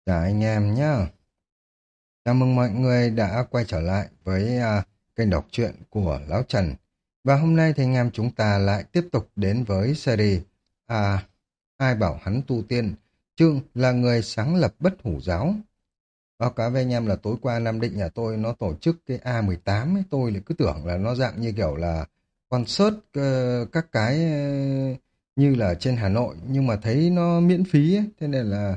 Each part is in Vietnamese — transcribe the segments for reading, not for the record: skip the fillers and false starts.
Chào anh em nhé. Chào mừng mọi người đã quay trở lại với kênh đọc truyện của Lão Trần. Và hôm nay thì anh em chúng ta lại tiếp tục đến với series à, Ai bảo hắn tu tiên, chương là người sáng lập Bất Hủ Giáo. Báo cáo với anh em là tối qua Nam Định nhà tôi nó tổ chức cái A18 ấy, tôi lại cứ tưởng là nó dạng như kiểu là concert các cái như là trên Hà Nội, nhưng mà thấy nó miễn phí ấy, thế nên là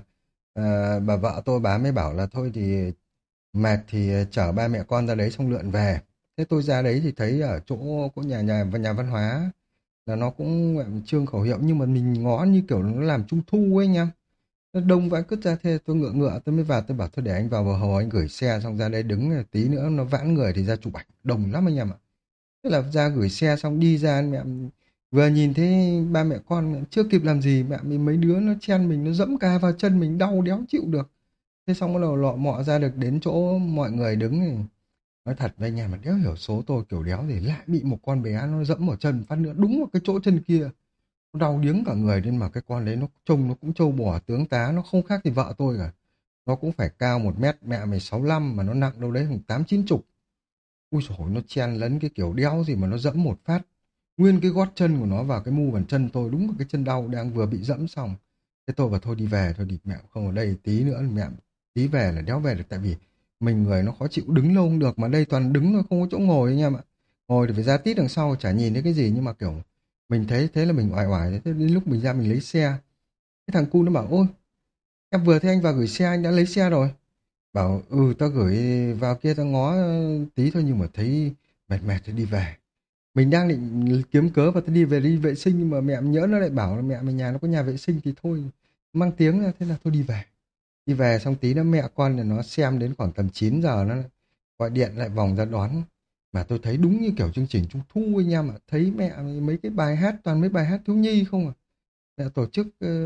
bà vợ tôi bà mới bảo là thôi thì mệt thì chở ba mẹ con ra đấy xong lượn về. Thế tôi ra đấy thì thấy ở chỗ có nhà nhà và nhà văn hóa là nó cũng gọi là trương khẩu hiệu, nhưng mà mình ngó như kiểu nó làm trung thu ấy anh em. Nó đông vãi cứt ra, thế tôi ngựa ngựa tôi mới vào, tôi bảo thôi để anh vào bờ hồ anh gửi xe, xong ra đây đứng tí nữa nó vãn người thì ra chụp ảnh đông lắm anh em ạ. Thế là ra gửi xe xong đi ra, mẹ vừa nhìn thấy ba mẹ con, mẹ chưa kịp làm gì mẹ mình mấy đứa nó chen mình, nó dẫm ca vào chân mình đau đéo chịu được. Thế xong bắt đầu lọ mọ ra được đến chỗ mọi người đứng thì nói thật với anh em mà đéo hiểu số tôi kiểu đéo thì lại bị một con bé nó dẫm vào chân phát nữa, đúng vào cái chỗ chân kia, nó đau điếng cả người. Nên mà cái con đấy nó trông nó cũng trâu bò tướng tá, nó không khác gì vợ tôi cả. Nó cũng phải cao 1 mét, mẹ mày 65 mà nó nặng đâu đấy khoảng 80-90. Ui dồi, nó chen lấn cái kiểu đéo gì mà nó dẫm một phát. Nguyên cái gót chân của nó vào cái mu bàn chân tôi, đúng là cái chân đau đang vừa bị dẫm xong. Thế tôi bảo thôi đi về, thôi đi mẹ không ở đây tí nữa mẹ, tí về là đéo về được, tại vì mình người nó khó chịu, đứng lâu không được, mà đây toàn đứng thôi, không có chỗ ngồi anh em ạ. Ngồi thì phải ra tít đằng sau, chả nhìn thấy cái gì, nhưng mà kiểu mình thấy thế là mình oải oải. Thế đến lúc mình ra mình lấy xe, cái thằng cu nó bảo ôi em vừa thấy anh vào gửi xe, anh đã lấy xe rồi. Bảo ừ tao gửi vào kia tao ngó tí thôi, nhưng mà thấy mệt mệt thì đi về. Mình đang định kiếm cớ và tôi đi về đi vệ sinh, nhưng mà mẹ nhỡ nó lại bảo là mẹ mình nhà nó có nhà vệ sinh thì thôi mang tiếng ra, thế là thôi đi về. Đi về xong tí nữa mẹ con là nó xem đến khoảng tầm 9 giờ nó gọi điện lại vòng ra đón. Mà tôi thấy đúng như kiểu chương trình Trung thu anh em ạ, thấy mẹ mấy cái bài hát toàn mấy bài hát thiếu nhi không à. Mẹ tổ chức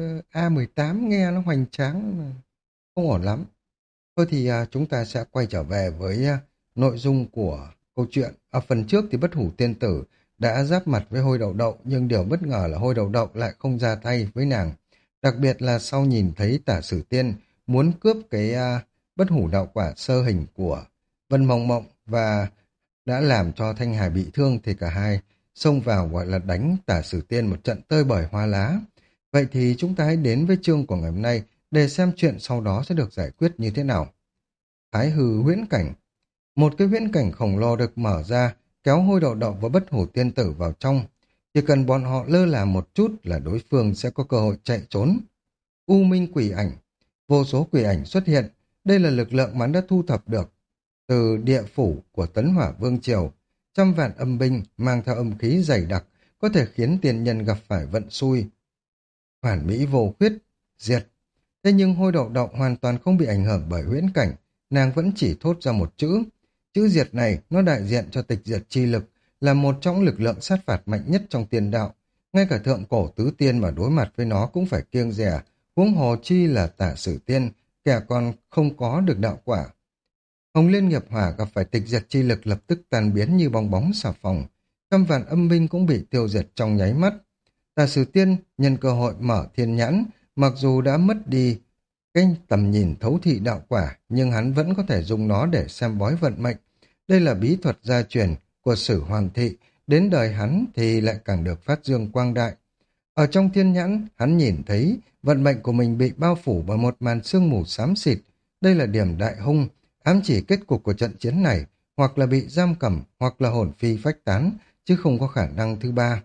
A18 nghe nó hoành tráng mà không ổn lắm. Thôi thì chúng ta sẽ quay trở về với nội dung của câu chuyện. Ở phần trước thì Bất Hủ Tiên Tử đã giáp mặt với Hôi Đậu Đậu, nhưng điều bất ngờ là Hôi Đậu Đậu lại không ra tay với nàng. Đặc biệt là sau nhìn thấy Tả Sử Tiên muốn cướp cái Bất Hủ Đạo Quả sơ hình của Vân Mộng Mộng và đã làm cho Thanh Hà bị thương, thì cả hai xông vào gọi là đánh Tả Sử Tiên một trận tơi bời hoa lá. Vậy thì chúng ta hãy đến với chương của ngày hôm nay để xem chuyện sau đó sẽ được giải quyết như thế nào. Thái hư huyễn cảnh. Một cái huyễn cảnh khổng lồ được mở ra, kéo Hôi Đậu Đậu và Bất Hủ Tiên Tử vào trong. Chỉ cần bọn họ lơ là một chút là đối phương sẽ có cơ hội chạy trốn. U minh quỷ ảnh. Vô số quỷ ảnh xuất hiện. Đây là lực lượng mà hắn đã thu thập được từ địa phủ của Tấn Hỏa Vương Triều. Trăm vạn âm binh mang theo âm khí dày đặc, có thể khiến tiền nhân gặp phải vận xui. Hoàn mỹ vô khuyết, diệt. Thế nhưng Hôi Đậu Đậu hoàn toàn không bị ảnh hưởng bởi huyễn cảnh, nàng vẫn chỉ thốt ra một chữ. Chữ diệt này nó đại diện cho tịch diệt chi lực, là một trong lực lượng sát phạt mạnh nhất trong tiền đạo. Ngay cả thượng cổ tứ tiên mà đối mặt với nó cũng phải kiêng dè, huống hồ chi là Tả Sử Tiên, kẻ còn không có được đạo quả. Hồng Liên Nghiệp Hỏa gặp phải tịch diệt chi lực lập tức tan biến như bong bóng xà phòng. Trăm vạn âm binh cũng bị tiêu diệt trong nháy mắt. Tà Sử Tiên nhân cơ hội mở thiên nhãn, mặc dù đã mất đi cái tầm nhìn thấu thị đạo quả, nhưng hắn vẫn có thể dùng nó để xem bói vận mệnh. Đây là bí thuật gia truyền của Sử Hoàng thị, đến đời hắn thì lại càng được phát dương quang đại. Ở trong thiên nhãn, hắn nhìn thấy vận mệnh của mình bị bao phủ bởi một màn sương mù xám xịt. Đây là điểm đại hung, ám chỉ kết cục của trận chiến này, hoặc là bị giam cầm, hoặc là hồn phi phách tán, chứ không có khả năng thứ ba.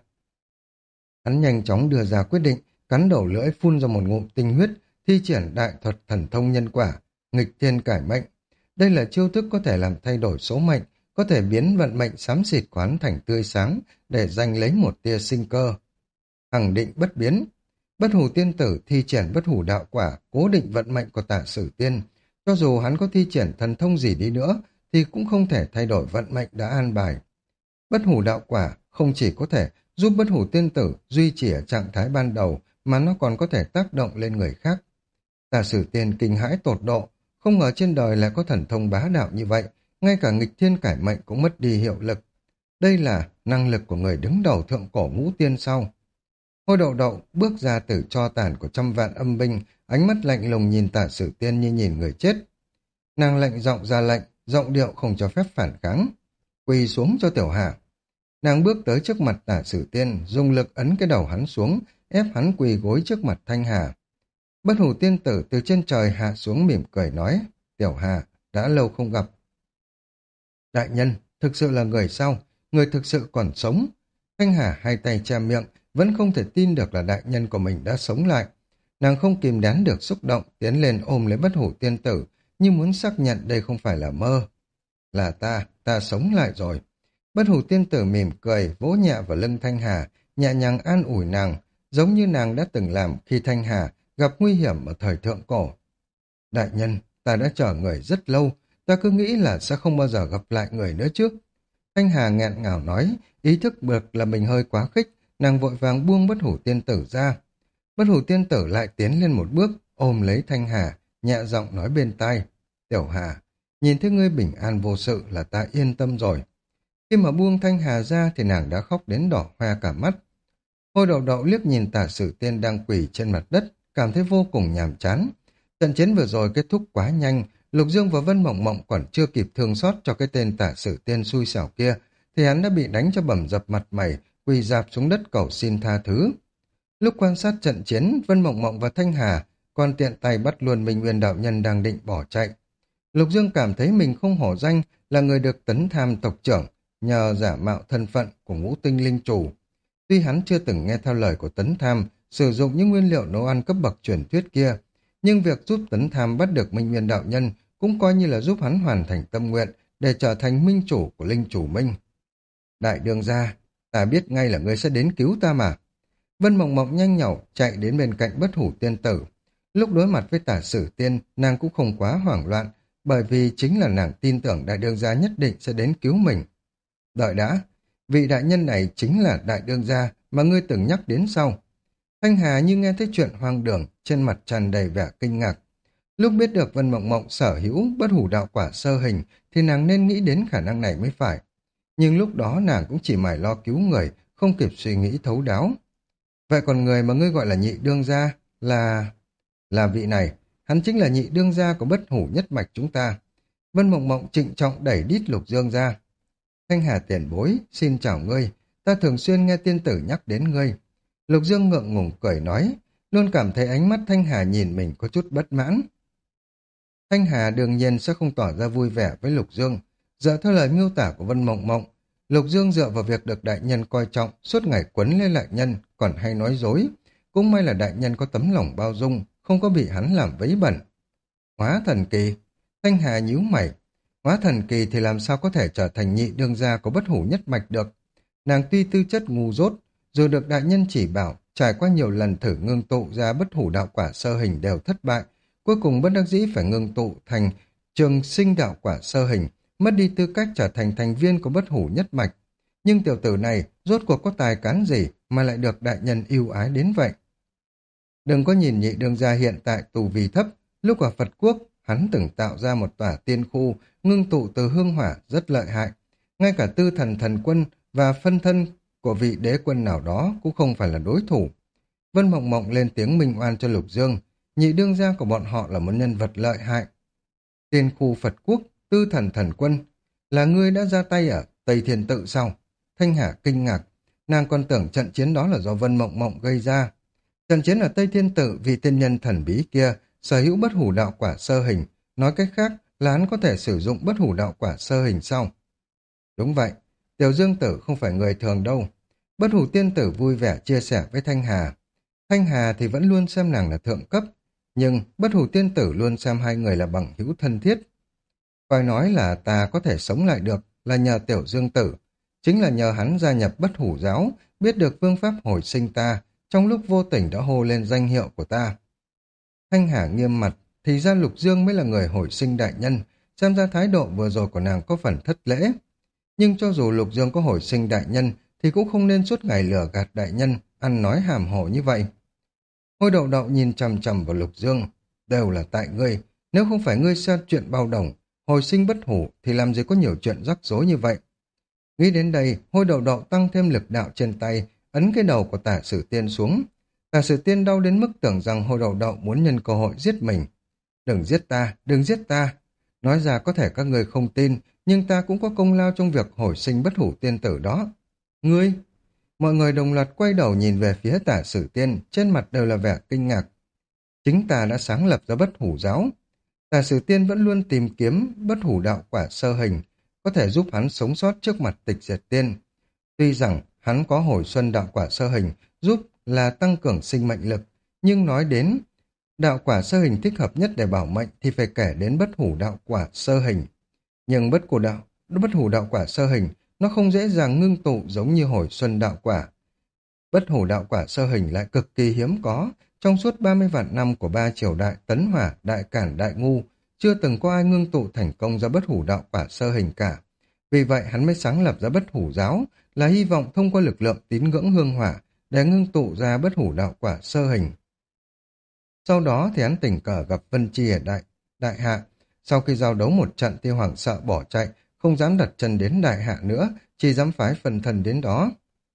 Hắn nhanh chóng đưa ra quyết định, cắn đầu lưỡi phun ra một ngụm tinh huyết, thi triển đại thuật thần thông nhân quả, nghịch thiên cải mệnh. Đây là chiêu thức có thể làm thay đổi số mệnh, có thể biến vận mệnh xám xịt của hắn thành tươi sáng để giành lấy một tia sinh cơ. Hằng định bất biến. Bất Hủ Tiên Tử thi triển Bất Hủ Đạo Quả, cố định vận mệnh của Tả Sử Tiên. Cho dù hắn có thi triển thần thông gì đi nữa, thì cũng không thể thay đổi vận mệnh đã an bài. Bất Hủ Đạo Quả không chỉ có thể giúp Bất Hủ Tiên Tử duy trì ở trạng thái ban đầu, mà nó còn có thể tác động lên người khác. Tả Sử Tiên kinh hãi tột độ, không ngờ trên đời lại có thần thông bá đạo như vậy, ngay cả nghịch thiên cải mệnh cũng mất đi hiệu lực. Đây là năng lực của người đứng đầu thượng cổ ngũ tiên sau. Hôi đậu đậu bước ra từ tro tàn của trăm vạn âm binh, ánh mắt lạnh lùng nhìn Tả Sử Tiên như nhìn người chết. Nàng lệnh giọng ra lệnh, giọng điệu không cho phép phản kháng. Quỳ xuống cho Tiểu Hà. Nàng bước tới trước mặt Tả Sử Tiên, dùng lực ấn cái đầu hắn xuống, ép hắn quỳ gối trước mặt Thanh Hà. Bất Hủ Tiên Tử từ trên trời hạ xuống mỉm cười nói, Tiểu Hà, đã lâu không gặp. Đại nhân, thực sự là người sao? Người thực sự còn sống. Thanh Hà hai tay che miệng, vẫn không thể tin được là đại nhân của mình đã sống lại. Nàng không kìm nén được xúc động, tiến lên ôm lấy Bất Hủ Tiên Tử, như muốn xác nhận đây không phải là mơ. Là ta sống lại rồi. Bất Hủ Tiên Tử mỉm cười, vỗ nhẹ vào lưng Thanh Hà, nhẹ nhàng an ủi nàng, giống như nàng đã từng làm khi Thanh Hà gặp nguy hiểm ở thời thượng cổ. Đại nhân, ta đã chờ người rất lâu, ta cứ nghĩ là sẽ không bao giờ gặp lại người nữa chứ. Thanh Hà nghẹn ngào nói, ý thức được là mình hơi quá khích, nàng vội vàng buông Bất Hủ Tiên Tử ra. Bất Hủ Tiên Tử lại tiến lên một bước, ôm lấy Thanh Hà, nhẹ giọng nói bên tai. Tiểu Hà, nhìn thấy ngươi bình an vô sự là ta yên tâm rồi. Khi mà buông Thanh Hà ra thì nàng đã khóc đến đỏ hoe cả mắt. Hôi đậu đậu liếc nhìn Tả Sử Tiên đang quỳ trên mặt đất, cảm thấy vô cùng nhàm chán. Trận chiến vừa rồi kết thúc quá nhanh, Lục Dương và Vân Mộng Mộng còn chưa kịp thương xót cho cái tên Tả Sử Tiên xui xẻo kia, thì hắn đã bị đánh cho bầm dập mặt mày, quỳ rạp xuống đất cầu xin tha thứ. Lúc quan sát trận chiến, Vân Mộng Mộng và Thanh Hà còn tiện tay bắt luôn Minh Nguyên đạo nhân đang định bỏ chạy. Lục Dương cảm thấy mình không hổ danh là người được Tấn Tham tộc trưởng nhờ giả mạo thân phận của Ngũ Tinh Linh Chủ. Tuy hắn chưa từng nghe theo lời của Tấn Tham sử dụng những nguyên liệu nấu ăn cấp bậc truyền thuyết kia, nhưng việc giúp Tấn Tham bắt được Minh Nguyên đạo nhân cũng coi như là giúp hắn hoàn thành tâm nguyện để trở thành minh chủ của Linh Chủ Minh. Đại đương gia, ta biết ngay là ngươi sẽ đến cứu ta mà. Vân Mộng Mộng nhanh nhảu chạy đến bên cạnh Bất Hủ Tiên Tử. Lúc đối mặt với Tả Sử Tiên, nàng cũng không quá hoảng loạn, bởi vì chính là nàng tin tưởng đại đương gia nhất định sẽ đến cứu mình. Đợi đã, vị đại nhân này chính là đại đương gia mà ngươi từng nhắc đến sau. Thanh Hà như nghe thấy chuyện hoang đường, trên mặt tràn đầy vẻ kinh ngạc. Lúc biết được Vân Mộng Mộng sở hữu Bất Hủ đạo quả sơ hình thì nàng nên nghĩ đến khả năng này mới phải. Nhưng lúc đó nàng cũng chỉ mải lo cứu người, không kịp suy nghĩ thấu đáo. Vậy còn người mà ngươi gọi là nhị đương gia là vị này, hắn chính là nhị đương gia của Bất Hủ nhất mạch chúng ta. Vân Mộng Mộng trịnh trọng đẩy đít Lục Dương ra. Thanh Hà tiền bối, xin chào ngươi, ta thường xuyên nghe tiên tử nhắc đến ngươi. Lục Dương ngượng ngùng cười nói, luôn cảm thấy ánh mắt Thanh Hà nhìn mình có chút bất mãn. Thanh Hà đương nhiên sẽ không tỏ ra vui vẻ với Lục Dương. Dựa theo lời miêu tả của Vân Mộng Mộng, Lục Dương dựa vào việc được đại nhân coi trọng, suốt ngày quấn lên đại nhân, còn hay nói dối. Cũng may là đại nhân có tấm lòng bao dung, không có bị hắn làm vấy bẩn. Hóa thần kỳ, Thanh Hà nhíu mày. Hóa thần kỳ thì làm sao có thể trở thành nhị đương gia của Bất Hủ nhất mạch được. Nàng tuy tư chất ngu dốt, dù được đại nhân chỉ bảo, trải qua nhiều lần thử ngưng tụ ra Bất Hủ đạo quả sơ hình đều thất bại, cuối cùng bất đắc dĩ phải ngưng tụ thành Trường Sinh đạo quả sơ hình, mất đi tư cách trở thành thành viên của Bất Hủ nhất mạch. Nhưng tiểu tử này rốt cuộc có tài cán gì mà lại được đại nhân yêu ái đến vậy? Đừng có nhìn nhị đương gia hiện tại tù vì thấp, lúc ở Phật Quốc, hắn từng tạo ra một tòa tiên khu ngưng tụ từ hương hỏa rất lợi hại. Ngay cả tư thần thần quân và phân thân của vị đế quân nào đó cũng không phải là đối thủ. Vân Mộng Mộng lên tiếng minh oan cho Lục Dương, nhị đương gia của bọn họ là một nhân vật lợi hại. Tiên khu Phật Quốc, tư thần thần quân, là ngươi đã ra tay ở Tây Thiên Tự sao? Thanh Hà kinh ngạc, nàng còn tưởng trận chiến đó là do Vân Mộng Mộng gây ra. Trận chiến ở Tây Thiên Tự vì tiên nhân thần bí kia sở hữu Bất Hủ đạo quả sơ hình, nói cách khác là hắn có thể sử dụng Bất Hủ đạo quả sơ hình sau. Đúng vậy, Tiểu Dương Tử không phải người thường đâu. Bất Hủ Tiên Tử vui vẻ chia sẻ với Thanh Hà. Thanh Hà thì vẫn luôn xem nàng là thượng cấp, nhưng Bất Hủ Tiên Tử luôn xem hai người là bằng hữu thân thiết. Coi nói là ta có thể sống lại được là nhờ Tiểu Dương Tử, chính là nhờ hắn gia nhập Bất Hủ giáo, biết được phương pháp hồi sinh ta, trong lúc vô tình đã hô lên danh hiệu của ta. Thanh Hà nghiêm mặt, thì ra Lục Dương mới là người hồi sinh đại nhân, xem ra thái độ vừa rồi của nàng có phần thất lễ. Nhưng cho dù Lục Dương có hồi sinh đại nhân, thì cũng không nên suốt ngày lừa gạt đại nhân, ăn nói hàm hồ như vậy. Hôi đậu đậu nhìn chằm chằm vào Lục Dương, đều là tại ngươi, nếu không phải ngươi xem chuyện bao đồng, hồi sinh bất hủ thì làm gì có nhiều chuyện rắc rối như vậy. Nghĩ đến đây, hôi đậu đậu tăng thêm lực đạo trên tay, ấn cái đầu của Tả Sử Tiên xuống. Tả Sử Tiên đau đến mức tưởng rằng Hồ Đậu Đậu muốn nhân cơ hội giết mình. Đừng giết ta, đừng giết ta. Nói ra có thể các người không tin, nhưng ta cũng có công lao trong việc hồi sinh bất hủ tiên tử đó. Ngươi? Mọi người đồng loạt quay đầu nhìn về phía Tả Sử Tiên, trên mặt đều là vẻ kinh ngạc. Chính ta đã sáng lập ra bất hủ giáo. Tả Sử Tiên vẫn luôn tìm kiếm bất hủ đạo quả sơ hình, có thể giúp hắn sống sót trước mặt Tịch Diệt Tiên. Tuy rằng hắn có hồi xuân đạo quả sơ hình, giúp là tăng cường sinh mệnh lực, nhưng nói đến đạo quả sơ hình thích hợp nhất để bảo mệnh thì phải kể đến bất hủ đạo quả sơ hình. Nhưng bất hủ đạo quả sơ hình, nó không dễ dàng ngưng tụ giống như hồi xuân đạo quả. Bất hủ đạo quả sơ hình lại cực kỳ hiếm có, trong suốt 30 vạn năm của ba triều đại Tấn Hỏa, Đại Cản, Đại Ngu, chưa từng có ai ngưng tụ thành công ra bất hủ đạo quả sơ hình cả. Vì vậy hắn mới sáng lập ra bất hủ giáo, là hy vọng thông qua lực lượng tín ngưỡng hương hỏa để ngưng tụ ra bất hủ đạo quả sơ hình. Sau đó thì hắn tình cờ gặp Vân Chi ở Đại Hạ. Sau khi giao đấu một trận thì hoảng sợ bỏ chạy, không dám đặt chân đến Đại Hạ nữa, chỉ dám phái phân thân đến đó.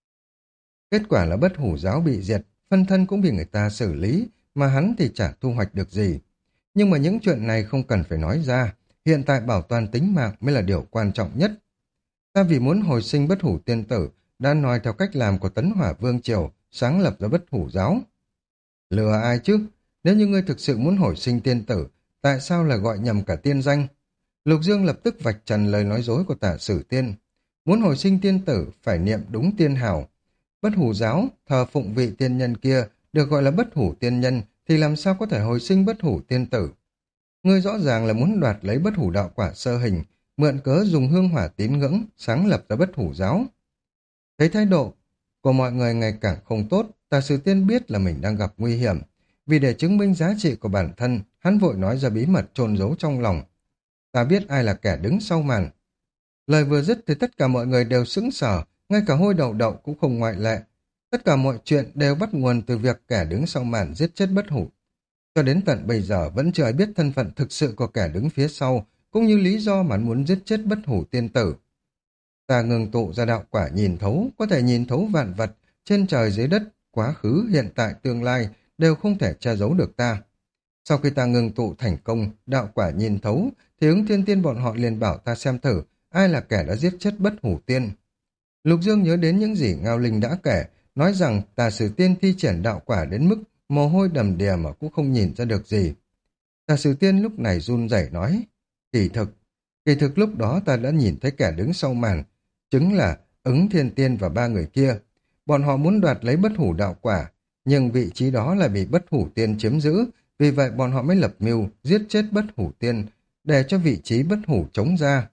Kết quả là bất hủ giáo bị diệt, phân thân cũng bị người ta xử lý, mà hắn thì chả thu hoạch được gì. Nhưng mà những chuyện này không cần phải nói ra, hiện tại bảo toàn tính mạng mới là điều quan trọng nhất. Ta vì muốn hồi sinh bất hủ tiên tử, đã nói theo cách làm của Tấn Hỏa Vương Triều, sáng lập ra bất hủ giáo. Lừa ai chứ? Nếu như ngươi thực sự muốn hồi sinh tiên tử, tại sao lại gọi nhầm cả tiên danh? Lục Dương lập tức vạch trần lời nói dối của Tả Sử Tiên. Muốn hồi sinh tiên tử, phải niệm đúng tiên hào. Bất hủ giáo, thờ phụng vị tiên nhân kia, được gọi là bất hủ tiên nhân, thì làm sao có thể hồi sinh bất hủ tiên tử? Ngươi rõ ràng là muốn đoạt lấy bất hủ đạo quả sơ hình, mượn cớ dùng hương hỏa tín ngưỡng, sáng lập ra bất hủ giáo. Thấy thái độ của mọi người ngày càng không tốt, Tả Sử Tiên biết là mình đang gặp nguy hiểm. Vì để chứng minh giá trị của bản thân, hắn vội nói ra bí mật chôn giấu trong lòng. Ta biết ai là kẻ đứng sau màn. Lời vừa dứt thì tất cả mọi người đều sững sờ, ngay cả Hôi Đậu Đậu cũng không ngoại lệ. Tất cả mọi chuyện đều bắt nguồn từ việc kẻ đứng sau màn giết chết bất hủ. Cho đến tận bây giờ vẫn chưa ai biết thân phận thực sự của kẻ đứng phía sau, cũng như lý do mà hắn muốn giết chết bất hủ tiên tử. Ta ngừng tụ ra đạo quả nhìn thấu, có thể nhìn thấu vạn vật, trên trời dưới đất, quá khứ, hiện tại, tương lai, đều không thể che giấu được ta. Sau khi ta ngừng tụ thành công, đạo quả nhìn thấu, thì ứng thiên tiên bọn họ liền bảo ta xem thử, ai là kẻ đã giết chết bất hủ tiên. Lục Dương nhớ đến những gì Ngao Linh đã kể, nói rằng Tả Sử Tiên thi triển đạo quả đến mức mồ hôi đầm đìa mà cũng không nhìn ra được gì. Tả Sử Tiên lúc này run rẩy nói, kỳ thực lúc đó ta đã nhìn thấy kẻ đứng sau màn, chứng là ứng thiên tiên và ba người kia. Bọn họ muốn đoạt lấy bất hủ đạo quả, nhưng vị trí đó lại bị bất hủ tiên chiếm giữ, vì vậy bọn họ mới lập mưu giết chết bất hủ tiên, để cho vị trí bất hủ chống ra.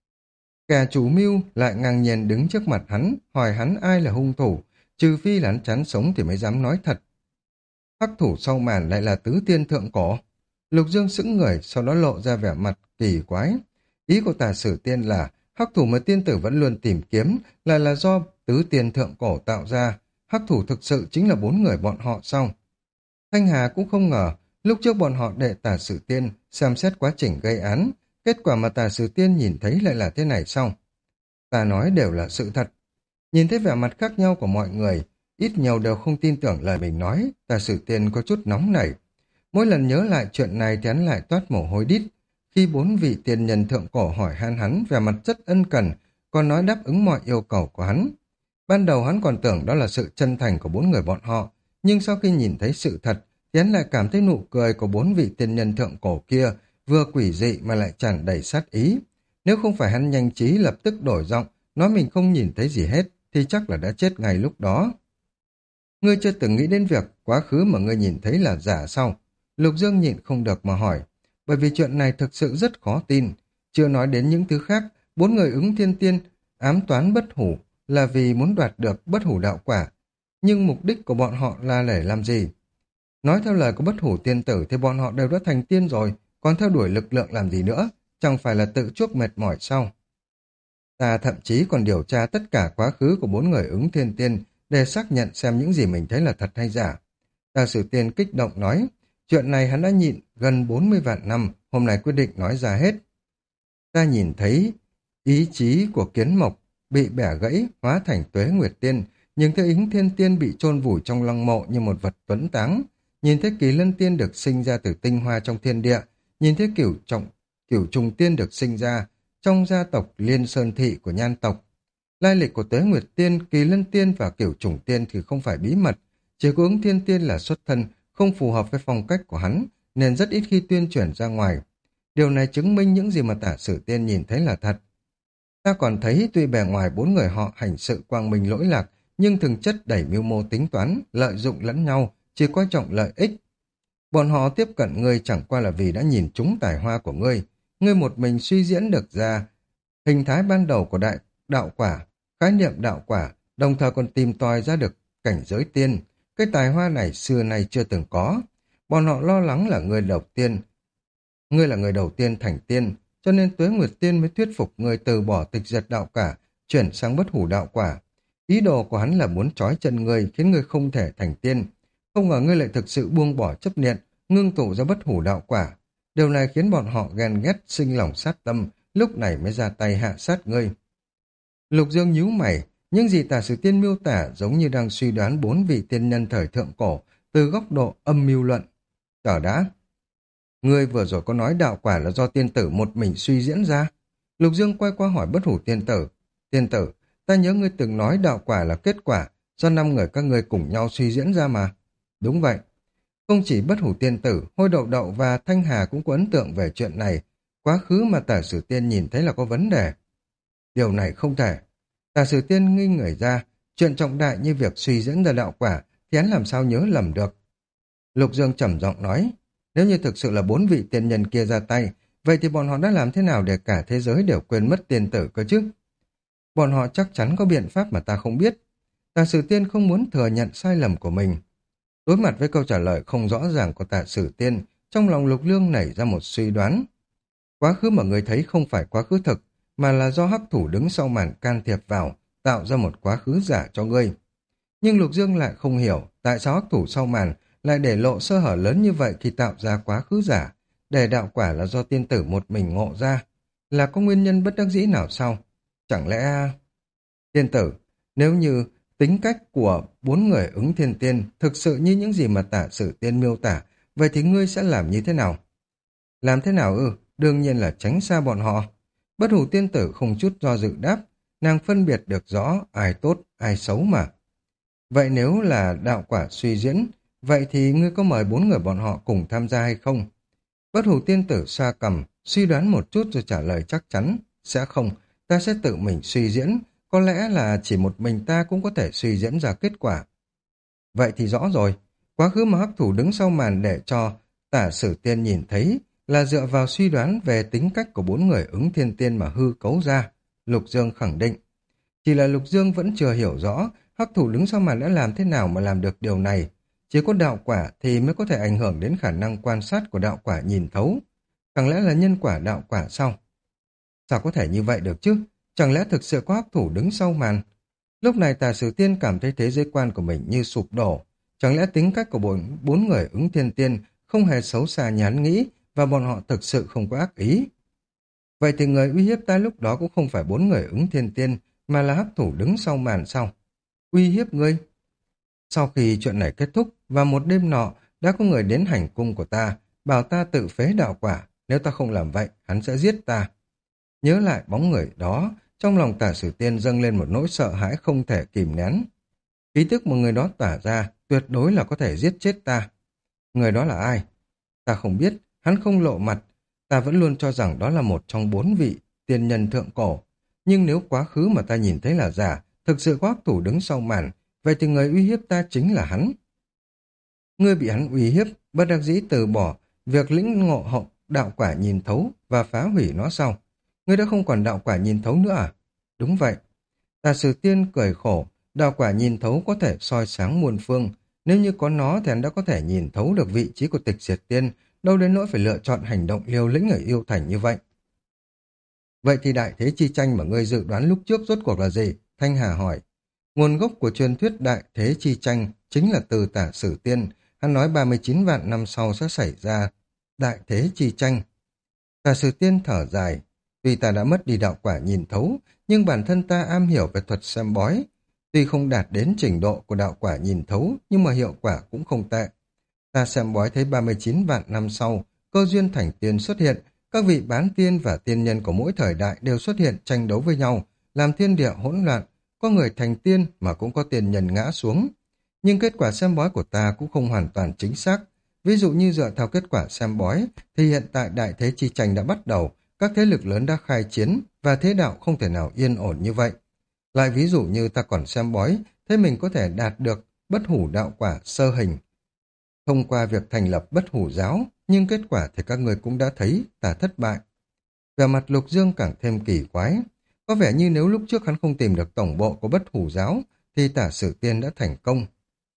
Kẻ chủ mưu lại ngang nhiên đứng trước mặt hắn, hỏi hắn ai là hung thủ, trừ phi là hắn chán sống thì mới dám nói thật. Hắc thủ sau màn lại là Tứ Tiên Thượng Cổ. Lục Dương sững người, sau đó lộ ra vẻ mặt kỳ quái. Ý của Tả Sử Tiên là hắc thủ mà tiên tử vẫn luôn tìm kiếm là do Tứ Tiên Thượng Cổ tạo ra. Hắc thủ thực sự chính là 4 người bọn họ sao? Thanh Hà cũng không ngờ, lúc trước bọn họ để Tả Sử Tiên xem xét quá trình gây án, kết quả mà Tả Sử Tiên nhìn thấy lại là thế này sao? Ta nói đều là sự thật. Nhìn thấy vẻ mặt khác nhau của mọi người, ít nhiều đều không tin tưởng lời mình nói, Tả Sử Tiên có chút nóng nảy. Mỗi lần nhớ lại chuyện này thì hắn lại toát mồ hôi đít. Khi 4 vị tiền nhân thượng cổ hỏi han hắn, vẻ mặt rất ân cần, còn nói đáp ứng mọi yêu cầu của hắn. Ban đầu hắn còn tưởng đó là sự chân thành của 4 người bọn họ, nhưng sau khi nhìn thấy sự thật, thì hắn lại cảm thấy nụ cười của 4 vị tiền nhân thượng cổ kia vừa quỷ dị mà lại tràn đầy sát ý. Nếu không phải hắn nhanh trí lập tức đổi giọng, nói mình không nhìn thấy gì hết, thì chắc là đã chết ngay lúc đó. Ngươi chưa từng nghĩ đến việc quá khứ mà ngươi nhìn thấy là giả sao? Lục Dương nhịn không được mà hỏi, bởi vì chuyện này thực sự rất khó tin. Chưa nói đến những thứ khác, 4 người ứng thiên tiên ám toán bất hủ là vì muốn đoạt được bất hủ đạo quả. Nhưng mục đích của bọn họ là để làm gì? Nói theo lời của bất hủ tiên tử thì bọn họ đều đã thành tiên rồi, còn theo đuổi lực lượng làm gì nữa? Chẳng phải là tự chuốc mệt mỏi sao? Ta thậm chí còn điều tra tất cả quá khứ của 4 người ứng thiên tiên để xác nhận xem những gì mình thấy là thật hay giả. Tà Sử Tiên kích động nói, chuyện này hắn đã nhịn gần 40 vạn năm, hôm nay quyết định nói ra hết. Ta nhìn thấy ý chí của Kiến Mộc bị bẻ gãy hóa thành Tuế Nguyệt Tiên, nhìn thấy Ứng Thiên Tiên bị chôn vùi trong lăng mộ như một vật tuấn táng, nhìn thấy Kỳ Lân Tiên được sinh ra từ tinh hoa trong thiên địa, nhìn thấy Cửu Trùng Tiên được sinh ra trong gia tộc Liên Sơn Thị của Nhan tộc. Lai lịch của Tuế Nguyệt Tiên, Kỳ Lân Tiên và Cửu Trùng Tiên thì không phải bí mật, chỉ có Ứng Thiên Tiên là xuất thân không phù hợp với phong cách của hắn, nên rất ít khi tuyên truyền ra ngoài. Điều này chứng minh những gì mà Tả Sử Tiên nhìn thấy là thật. Ta còn thấy tuy bề ngoài bốn người họ hành sự quang minh lỗi lạc, nhưng thực chất đầy mưu mô tính toán, lợi dụng lẫn nhau, chỉ quan trọng lợi ích. Bọn họ tiếp cận ngươi chẳng qua là vì đã nhìn trúng tài hoa của ngươi. Ngươi một mình suy diễn được ra hình thái ban đầu của đại đạo quả, khái niệm đạo quả, đồng thời còn tìm tòi ra được cảnh giới tiên. Cái tài hoa này xưa nay chưa từng có. Bọn họ lo lắng là ngươi là người đầu tiên thành tiên, cho nên Tuế Nguyệt Tiên mới thuyết phục ngươi từ bỏ tịch diệt đạo quả, chuyển sang bất hủ đạo quả. Ý đồ của hắn là muốn trói chân ngươi, khiến ngươi không thể thành tiên. Không ngờ ngươi lại thực sự buông bỏ chấp niệm, ngưng tụ ra bất hủ đạo quả. Điều này khiến bọn họ ghen ghét, sinh lòng sát tâm, lúc này mới ra tay hạ sát ngươi. Lục Dương nhíu mày, những gì Tả Sử Tiên miêu tả giống như đang suy đoán bốn vị tiên nhân thời thượng cổ từ góc độ âm mưu luận. Chờ đã, ngươi vừa rồi có nói đạo quả là do tiên tử một mình suy diễn ra. Lục Dương quay qua hỏi bất hủ tiên tử. Tiên tử, ta nhớ ngươi từng nói đạo quả là kết quả do 5 người các ngươi cùng nhau suy diễn ra mà. Đúng vậy. Không chỉ bất hủ tiên tử, Hôi Đậu Đậu và Thanh Hà cũng có ấn tượng về chuyện này. Quá khứ mà Tả Sử Tiên nhìn thấy là có vấn đề. Điều này không thể. Tả Sử Tiên nghi người ra, chuyện trọng đại như việc suy diễn ra đạo quả thì hắn làm sao nhớ lầm được. Lục Dương trầm giọng nói, nếu như thực sự là 4 vị tiên nhân kia ra tay, vậy thì bọn họ đã làm thế nào để cả thế giới đều quên mất tiên tử cơ chứ? Bọn họ chắc chắn có biện pháp mà ta không biết. Tả Sử Tiên không muốn thừa nhận sai lầm của mình. Đối mặt với câu trả lời không rõ ràng của Tả Sử Tiên, trong lòng Lục Lương nảy ra một suy đoán. Quá khứ mà người thấy không phải quá khứ thực, mà là do hắc thủ đứng sau màn can thiệp vào, tạo ra một quá khứ giả cho ngươi. Nhưng Lục Dương lại không hiểu tại sao hắc thủ sau màn lại để lộ sơ hở lớn như vậy khi tạo ra quá khứ giả, để đạo quả là do tiên tử một mình ngộ ra. Là có nguyên nhân bất đắc dĩ nào sao? Chẳng lẽ... Tiên tử, nếu như tính cách của 4 người Ứng Thiên Tiên thực sự như những gì mà Tả Sử Tiên miêu tả, vậy thì ngươi sẽ làm như thế nào? Làm thế nào ư? Đương nhiên là tránh xa bọn họ. Bất hủ tiên tử không chút do dự đáp, nàng phân biệt được rõ ai tốt, ai xấu mà. Vậy nếu là đạo quả suy diễn, vậy thì ngươi có mời 4 người bọn họ cùng tham gia hay không? Bất hủ tiên tử xoa cằm, suy đoán một chút rồi trả lời chắc chắn. Sẽ không, ta sẽ tự mình suy diễn, có lẽ là chỉ một mình ta cũng có thể suy diễn ra kết quả. Vậy thì rõ rồi, quá khứ mà hắc thủ đứng sau màn để cho Tả Sử Tiên nhìn thấy là dựa vào suy đoán về tính cách của 4 người Ứng Thiên Tiên mà hư cấu ra. Lục Dương khẳng định. Chỉ là Lục Dương vẫn chưa hiểu rõ hắc thủ đứng sau màn đã làm thế nào mà làm được điều này. Chỉ có đạo quả thì mới có thể ảnh hưởng đến khả năng quan sát của đạo quả nhìn thấu. Chẳng lẽ là nhân quả đạo quả sao? Sao có thể như vậy được chứ? Chẳng lẽ thực sự có hắc thủ đứng sau màn? Lúc này Tả Sử Tiên cảm thấy thế giới quan của mình như sụp đổ. Chẳng lẽ tính cách của bốn người Ứng Thiên Tiên không hề xấu xa như hắn nghĩ và bọn họ thực sự không có ác ý? Vậy thì người uy hiếp ta lúc đó cũng không phải 4 người Ứng Thiên Tiên mà là hắc thủ đứng sau màn sau. Uy hiếp ngươi? Sau khi chuyện này kết thúc, và một đêm nọ, đã có người đến hành cung của ta, bảo ta tự phế đạo quả, nếu ta không làm vậy, hắn sẽ giết ta. Nhớ lại bóng người đó, trong lòng Tả Sử Tiên dâng lên một nỗi sợ hãi không thể kìm nén. Khí tức một người đó tỏa ra, tuyệt đối là có thể giết chết ta. Người đó là ai? Ta không biết, hắn không lộ mặt, ta vẫn luôn cho rằng đó là một trong 4 vị tiên nhân thượng cổ. Nhưng nếu quá khứ mà ta nhìn thấy là giả, thực sự có hắc thủ đứng sau màn, vậy thì người uy hiếp ta chính là hắn. Ngươi bị hắn uy hiếp, bất đắc dĩ từ bỏ việc lĩnh ngộ hậu đạo quả nhìn thấu và phá hủy nó sau. Ngươi đã không còn đạo quả nhìn thấu nữa à? Đúng vậy. Tà Sử Tiên cười khổ, đạo quả nhìn thấu có thể soi sáng muôn phương. Nếu như có nó thì hắn đã có thể nhìn thấu được vị trí của Tịch Diệt Tiên, đâu đến nỗi phải lựa chọn hành động liều lĩnh ở yêu thành như vậy. Vậy thì đại thế chi tranh mà ngươi dự đoán lúc trước rốt cuộc là gì? Thanh Hà hỏi. Nguồn gốc của truyền thuyết đại thế chi tranh chính là từ Tả Sử Tiên. Hắn nói 39 vạn năm sau sẽ xảy ra đại thế chi tranh. Tả Sử Tiên thở dài. Tuy ta đã mất đi đạo quả nhìn thấu, nhưng bản thân ta am hiểu về thuật xem bói. Tuy không đạt đến trình độ của đạo quả nhìn thấu, nhưng mà hiệu quả cũng không tệ. Ta xem bói thấy 39 vạn năm sau, cơ duyên thành tiên xuất hiện, các vị bán tiên và tiên nhân của mỗi thời đại đều xuất hiện tranh đấu với nhau, làm thiên địa hỗn loạn, có người thành tiên mà cũng có tiên nhân ngã xuống. Nhưng kết quả xem bói của ta cũng không hoàn toàn chính xác. Ví dụ như dựa theo kết quả xem bói, thì hiện tại đại thế chi tranh đã bắt đầu, các thế lực lớn đã khai chiến, và thế đạo không thể nào yên ổn như vậy. Lại ví dụ như ta còn xem bói, thế mình có thể đạt được bất hủ đạo quả sơ hình, thông qua việc thành lập bất hủ giáo, nhưng kết quả thì các người cũng đã thấy, ta thất bại. Vẻ mặt Lục Dương càng thêm kỳ quái. Có vẻ như nếu lúc trước hắn không tìm được tổng bộ của bất hủ giáo, thì Tả Sử Tiên đã thành công.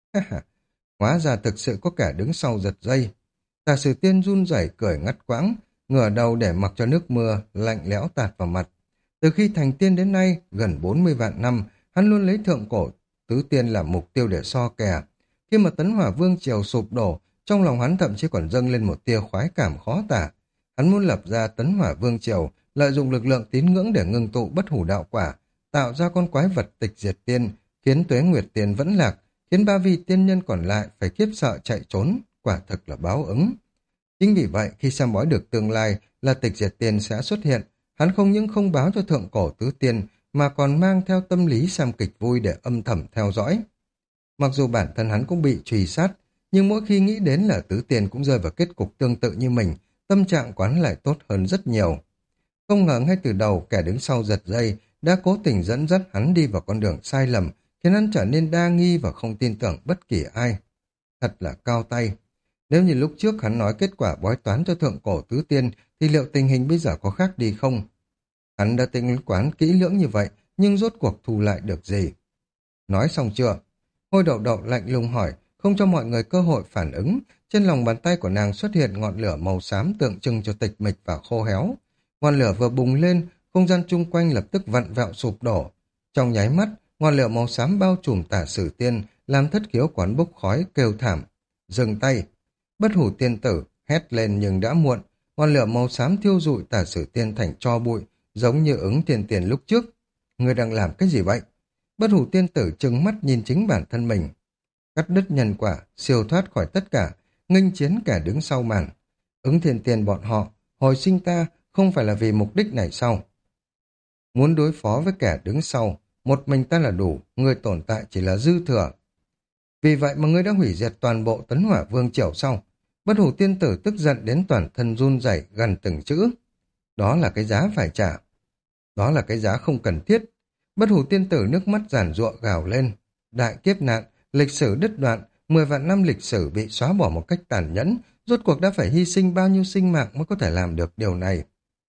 Hóa ra thực sự có kẻ đứng sau giật dây. Tả Sử Tiên run rẩy cười ngắt quãng, ngửa đầu để mặc cho nước mưa lạnh lẽo tạt vào mặt. Từ khi thành tiên đến nay, gần 40 vạn năm, hắn luôn lấy thượng cổ tứ tiên làm mục tiêu để so kè. Khi mà Tấn Hỏa Vương triều sụp đổ, trong lòng hắn thậm chí còn dâng lên một tia khoái cảm khó tả. Hắn muốn lập ra Tấn Hỏa Vương triều, lợi dụng lực lượng tín ngưỡng để ngưng tụ bất hủ đạo quả, tạo ra con quái vật tịch diệt tiên, khiến Tuế Nguyệt Tiên vẫn lạc, khiến ba vị tiên nhân còn lại phải khiếp sợ chạy trốn, quả thực là báo ứng. Chính vì vậy, khi xem bói được tương lai là tịch diệt tiên sẽ xuất hiện, hắn không những không báo cho thượng cổ tứ tiên, mà còn mang theo tâm lý xem kịch vui để âm thầm theo dõi. Mặc dù bản thân hắn cũng bị truy sát, nhưng mỗi khi nghĩ đến là tứ tiên cũng rơi vào kết cục tương tự như mình, tâm trạng của hắn lại tốt hơn rất nhiều. Không ngờ ngay từ đầu kẻ đứng sau giật dây đã cố tình dẫn dắt hắn đi vào con đường sai lầm, khiến hắn trở nên đa nghi và không tin tưởng bất kỳ ai. Thật là cao tay. Nếu như lúc trước hắn nói kết quả bói toán cho thượng cổ tứ tiên, thì liệu tình hình bây giờ có khác đi không? Hắn đã tính toán kỹ lưỡng như vậy, nhưng rốt cuộc thu lại được gì? Nói xong chưa? Hôi đậu đậu lạnh lùng hỏi, không cho mọi người cơ hội phản ứng. Trên lòng bàn tay của nàng xuất hiện ngọn lửa màu xám tượng trưng cho tịch mịch và khô héo. Ngọn lửa vừa bùng lên, không gian chung quanh lập tức vặn vẹo sụp đổ. Trong nháy mắt, ngọn lửa màu xám bao trùm Tả Sử Tiên, làm thất khiếu quán bốc khói kêu thảm. Dừng tay! Bất hủ tiên tử hét lên nhưng đã muộn. Ngọn lửa màu xám thiêu rụi Tả Sử Tiên thành tro bụi, giống như ứng tiền tiền lúc trước. Người đang làm cái gì vậy? Bất hủ tiên tử trừng mắt nhìn chính bản thân mình. Cắt đứt nhân quả, siêu thoát khỏi tất cả, nghênh chiến kẻ đứng sau màn. Ứng thiên tiền bọn họ, hồi sinh ta không phải là vì mục đích này sao? Muốn đối phó với kẻ đứng sau, một mình ta là đủ, người tồn tại chỉ là dư thừa. Vì vậy mà ngươi đã hủy diệt toàn bộ Tấn Hỏa Vương triều sau. Bất hủ tiên tử tức giận đến toàn thân run rẩy gần từng chữ. Đó là cái giá phải trả. Đó là cái giá không cần thiết. Bất hủ tiên tử nước mắt giàn giụa gào lên. Đại kiếp nạn, lịch sử đứt đoạn, 10 vạn năm lịch sử bị xóa bỏ một cách tàn nhẫn, rốt cuộc đã phải hy sinh bao nhiêu sinh mạng mới có thể làm được điều này.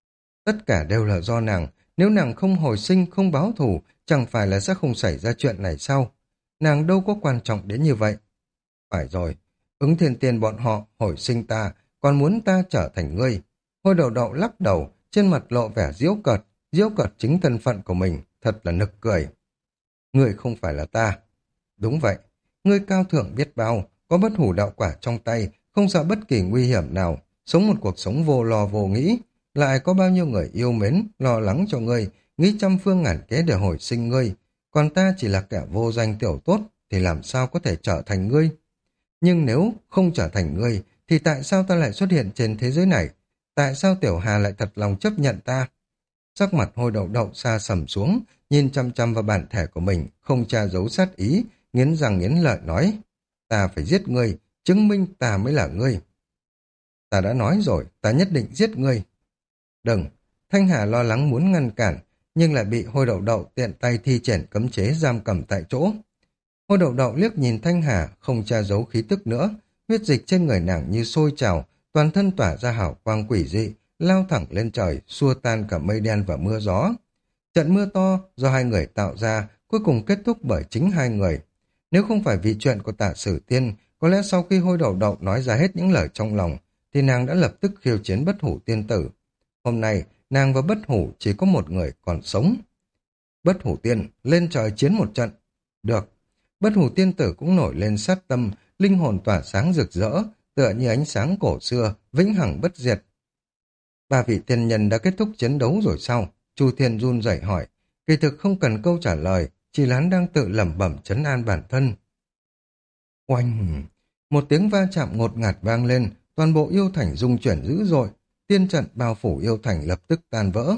Tất cả đều là do nàng, nếu nàng không hồi sinh, không báo thù, chẳng phải là sẽ không xảy ra chuyện này sao? Nàng đâu có quan trọng đến như vậy. Phải rồi, ứng thiên tiên bọn họ hồi sinh ta, còn muốn ta trở thành ngươi. Hôi đậu đậu lắc đầu, trên mặt lộ vẻ giễu cợt chính thân phận của mình, thật là nực cười. Ngươi không phải là ta. Đúng vậy, ngươi cao thượng biết bao, có bất hủ đạo quả trong tay, không sợ bất kỳ nguy hiểm nào, sống một cuộc sống vô lo vô nghĩ, lại có bao nhiêu người yêu mến, lo lắng cho ngươi, nghĩ trăm phương ngàn kế để hồi sinh ngươi, còn ta chỉ là kẻ vô danh tiểu tốt, thì làm sao có thể trở thành ngươi? Nhưng nếu không trở thành ngươi, thì tại sao ta lại xuất hiện trên thế giới này? Tại sao Tiểu Hà lại thật lòng chấp nhận ta? Sắc mặt hôi đậu đậu xa sầm xuống, nhìn chăm chăm vào bản thể của mình, không tra giấu sát ý, nghiến răng nghiến lợi nói, ta phải giết ngươi, chứng minh ta mới là ngươi. Ta đã nói rồi, ta nhất định giết ngươi. Đừng, Thanh Hà lo lắng muốn ngăn cản, nhưng lại bị hôi đậu đậu tiện tay thi triển cấm chế giam cầm tại chỗ. Hôi đậu đậu liếc nhìn Thanh Hà, không tra giấu khí tức nữa, huyết dịch trên người nàng như sôi trào, toàn thân tỏa ra hào quang quỷ dị, lao thẳng lên trời, xua tan cả mây đen và mưa gió. Trận mưa to do hai người tạo ra, cuối cùng kết thúc bởi chính hai người. Nếu không phải vì chuyện của Tả Sử Tiên, có lẽ sau khi hôi đậu đậu nói ra hết những lời trong lòng, thì nàng đã lập tức khiêu chiến bất hủ tiên tử. Hôm nay, nàng và bất hủ chỉ có một người còn sống. Bất hủ tiên, lên trời chiến một trận. Được. Bất hủ tiên tử cũng nổi lên sát tâm, linh hồn tỏa sáng rực rỡ, tựa như ánh sáng cổ xưa, vĩnh hằng bất diệt. Ba vị tiên nhân đã kết thúc chiến đấu rồi sao? Chu Thiên run rẩy hỏi. Kỳ thực không cần câu trả lời, chỉ là hắn đang tự lẩm bẩm trấn an bản thân. Oanh! Một tiếng va chạm ngột ngạt vang lên, toàn bộ yêu thành rung chuyển dữ dội, tiên trận bao phủ yêu thành lập tức tan vỡ.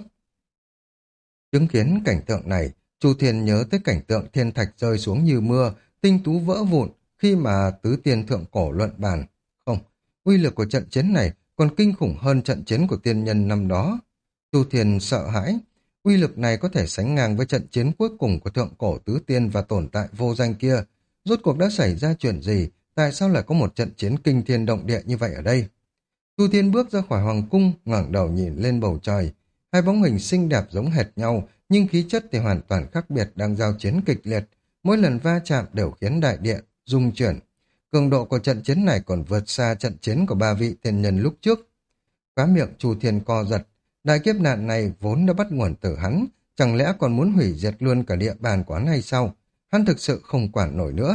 Chứng kiến cảnh tượng này, Chu Thiên nhớ tới cảnh tượng thiên thạch rơi xuống như mưa, tinh tú vỡ vụn khi mà tứ tiên thượng cổ luận bàn. Không, uy lực của trận chiến này còn kinh khủng hơn trận chiến của tiên nhân năm đó. Chu Thiên sợ hãi, uy lực này có thể sánh ngang với trận chiến cuối cùng của thượng cổ tứ tiên và tồn tại vô danh kia. Rốt cuộc đã xảy ra chuyện gì? Tại sao lại có một trận chiến kinh thiên động địa như vậy ở đây? Chu Thiên bước ra khỏi hoàng cung, ngẩng đầu nhìn lên bầu trời. Hai bóng hình xinh đẹp giống hệt nhau, nhưng khí chất thì hoàn toàn khác biệt đang giao chiến kịch liệt. Mỗi lần va chạm đều khiến đại địa rung chuyển. Cường độ của trận chiến này còn vượt xa trận chiến của ba vị tiên nhân lúc trước. Khóe miệng Chu Thiên co giật. Đại kiếp nạn này vốn đã bắt nguồn từ hắn, chẳng lẽ còn muốn hủy diệt luôn cả địa bàn của hắn hay sao? Hắn thực sự không quản nổi nữa.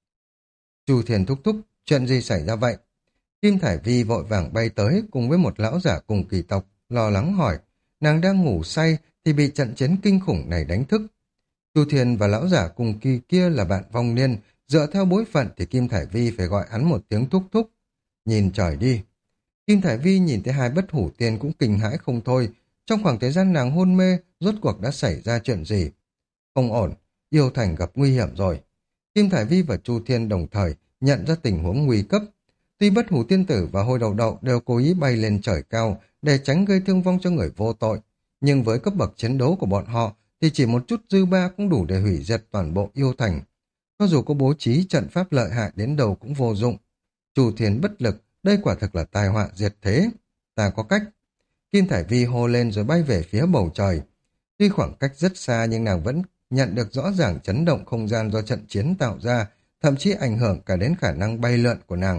Chu Thiên thúc thúc, chuyện gì xảy ra vậy? Kim Thải Vi vội vàng bay tới cùng với một lão giả cùng kỳ tộc, lo lắng hỏi. Nàng đang ngủ say thì bị trận chiến kinh khủng này đánh thức. Chu Thiên và lão giả cùng kỳ kia là bạn vong niên, dựa theo bối phận thì Kim Thải Vi phải gọi hắn một tiếng thúc thúc. Nhìn trời đi. Kim Thải Vi nhìn thấy hai bất hủ tiên cũng kinh hãi không thôi. Trong khoảng thời gian nàng hôn mê, rốt cuộc đã xảy ra chuyện gì? Không ổn, yêu thành gặp nguy hiểm rồi. Kim Thải Vi và Chu Thiên đồng thời nhận ra tình huống nguy cấp. Tuy bất hủ tiên tử và hôi đầu đậu đều cố ý bay lên trời cao để tránh gây thương vong cho người vô tội, nhưng với cấp bậc chiến đấu của bọn họ thì chỉ một chút dư ba cũng đủ để hủy diệt toàn bộ yêu thành. Cho dù có bố trí trận pháp lợi hại đến đâu cũng vô dụng. Chu Thiên bất lực, đây quả thực là tai họa diệt thế. Ta có cách. Kim Thải Vi hô lên rồi bay về phía bầu trời. Tuy khoảng cách rất xa nhưng nàng vẫn nhận được rõ ràng chấn động không gian do trận chiến tạo ra, thậm chí ảnh hưởng cả đến khả năng bay lượn của nàng.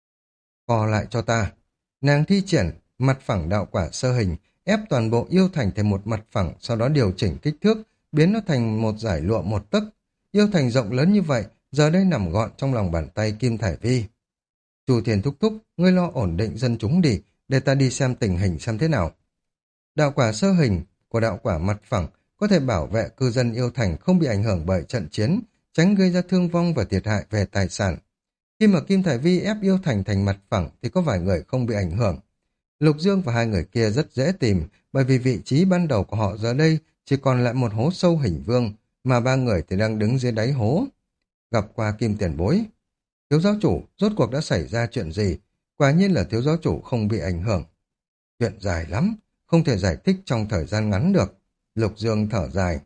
Co lại cho ta. Nàng thi triển mặt phẳng đạo quả sơ hình, ép toàn bộ yêu thành thành một mặt phẳng, sau đó điều chỉnh kích thước, biến nó thành một dải lụa một tấc. Yêu thành rộng lớn như vậy, giờ đây nằm gọn trong lòng bàn tay Kim Thải Vi. Chu Thiên thúc thúc, ngươi lo ổn định dân chúng đi, để ta đi xem tình hình xem thế nào. Đạo quả sơ hình của đạo quả mặt phẳng có thể bảo vệ cư dân yêu thành không bị ảnh hưởng bởi trận chiến, tránh gây ra thương vong và thiệt hại về tài sản. Khi mà Kim Thải Vi ép yêu thành thành mặt phẳng thì có vài người không bị ảnh hưởng. Lục Dương và hai người kia rất dễ tìm, bởi vì vị trí ban đầu của họ giờ đây chỉ còn lại một hố sâu hình vương, mà ba người thì đang đứng dưới đáy hố. Gặp qua Kim tiền bối. Thiếu giáo chủ, rốt cuộc đã xảy ra chuyện gì? Quả nhiên là thiếu giáo chủ không bị ảnh hưởng. Chuyện dài lắm, không thể giải thích trong thời gian ngắn được. Lục Dương thở dài.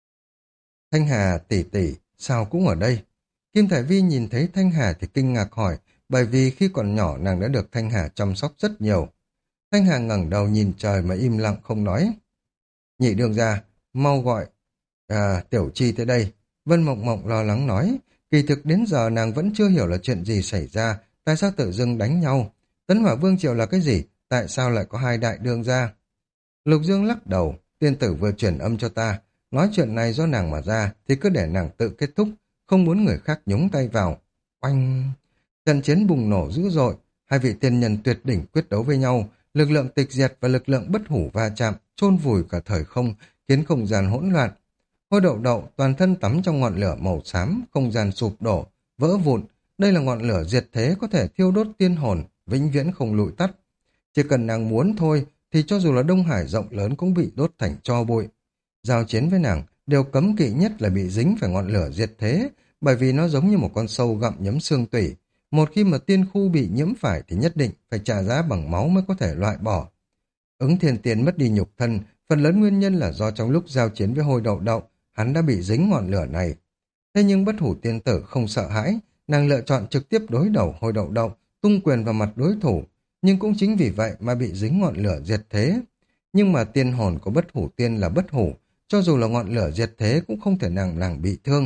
Thanh Hà tỷ tỷ, sao cũng ở đây? Kim Thải Vi nhìn thấy Thanh Hà thì kinh ngạc hỏi, bởi vì khi còn nhỏ nàng đã được Thanh Hà chăm sóc rất nhiều. Thanh Hà ngẩng đầu nhìn trời mà im lặng không nói. Nhị đường ra, mau gọi Tiểu Chi tới đây. Vân Mộng Mộng lo lắng nói, kỳ thực đến giờ nàng vẫn chưa hiểu là chuyện gì xảy ra, tại sao tự dưng đánh nhau. Tấn Hỏa Vương Triều là cái gì? Tại sao lại có hai đại đương gia? Lục Dương lắc đầu, tiên tử vừa chuyển âm cho ta, nói chuyện này do nàng mà ra thì cứ để nàng tự kết thúc, không muốn người khác nhúng tay vào. Oanh! Trận chiến bùng nổ dữ dội, hai vị tiên nhân tuyệt đỉnh quyết đấu với nhau, lực lượng tịch diệt và lực lượng bất hủ va chạm, chôn vùi cả thời không, khiến không gian hỗn loạn. Hôi đậu đậu toàn thân tắm trong ngọn lửa màu xám, không gian sụp đổ, vỡ vụn. Đây là ngọn lửa diệt thế có thể thiêu đốt tiên hồn, vĩnh viễn không lụi tắt. Chỉ cần nàng muốn thôi, thì cho dù là Đông Hải rộng lớn cũng bị đốt thành tro bụi. Giao chiến với nàng, điều cấm kỵ nhất là bị dính phải ngọn lửa diệt thế, bởi vì nó giống như một con sâu gặm nhấm xương tủy. Một khi mà tiên khu bị nhiễm phải thì nhất định phải trả giá bằng máu mới có thể loại bỏ. Ứng Thiên Tiên mất đi nhục thân, phần lớn nguyên nhân là do trong lúc giao chiến với Hôi đậu đậu, hắn đã bị dính ngọn lửa này. Thế nhưng bất hủ tiên tử không sợ hãi, nàng lựa chọn trực tiếp đối đầu Hôi đậu đậu, tung quyền vào mặt đối thủ, nhưng cũng chính vì vậy mà bị dính ngọn lửa diệt thế. Nhưng mà tiên hồn của bất hủ tiên là bất hủ, cho dù là ngọn lửa diệt thế cũng không thể nàng bị thương.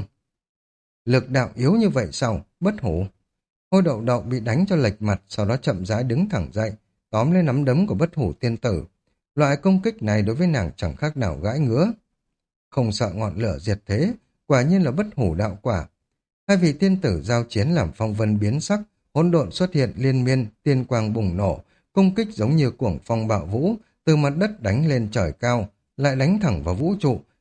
Lực đạo yếu như vậy sao? Bất hủ. Hôi đậu đậu bị đánh cho lệch mặt, sau đó chậm rãi đứng thẳng dậy, tóm lấy nắm đấm của bất hủ tiên tử. Loại công kích này đối với nàng chẳng khác nào gãi ngứa. Không sợ ngọn lửa diệt thế, quả nhiên là bất hủ đạo quả. Hai vị tiên tử giao chiến làm phong vân biến sắc, hỗn độn xuất hiện liên miên, tiên quang bùng nổ, công kích giống như cuồng phong bạo vũ, từ mặt đất đánh lên trời cao, lại đánh thẳng vào vũ trụ,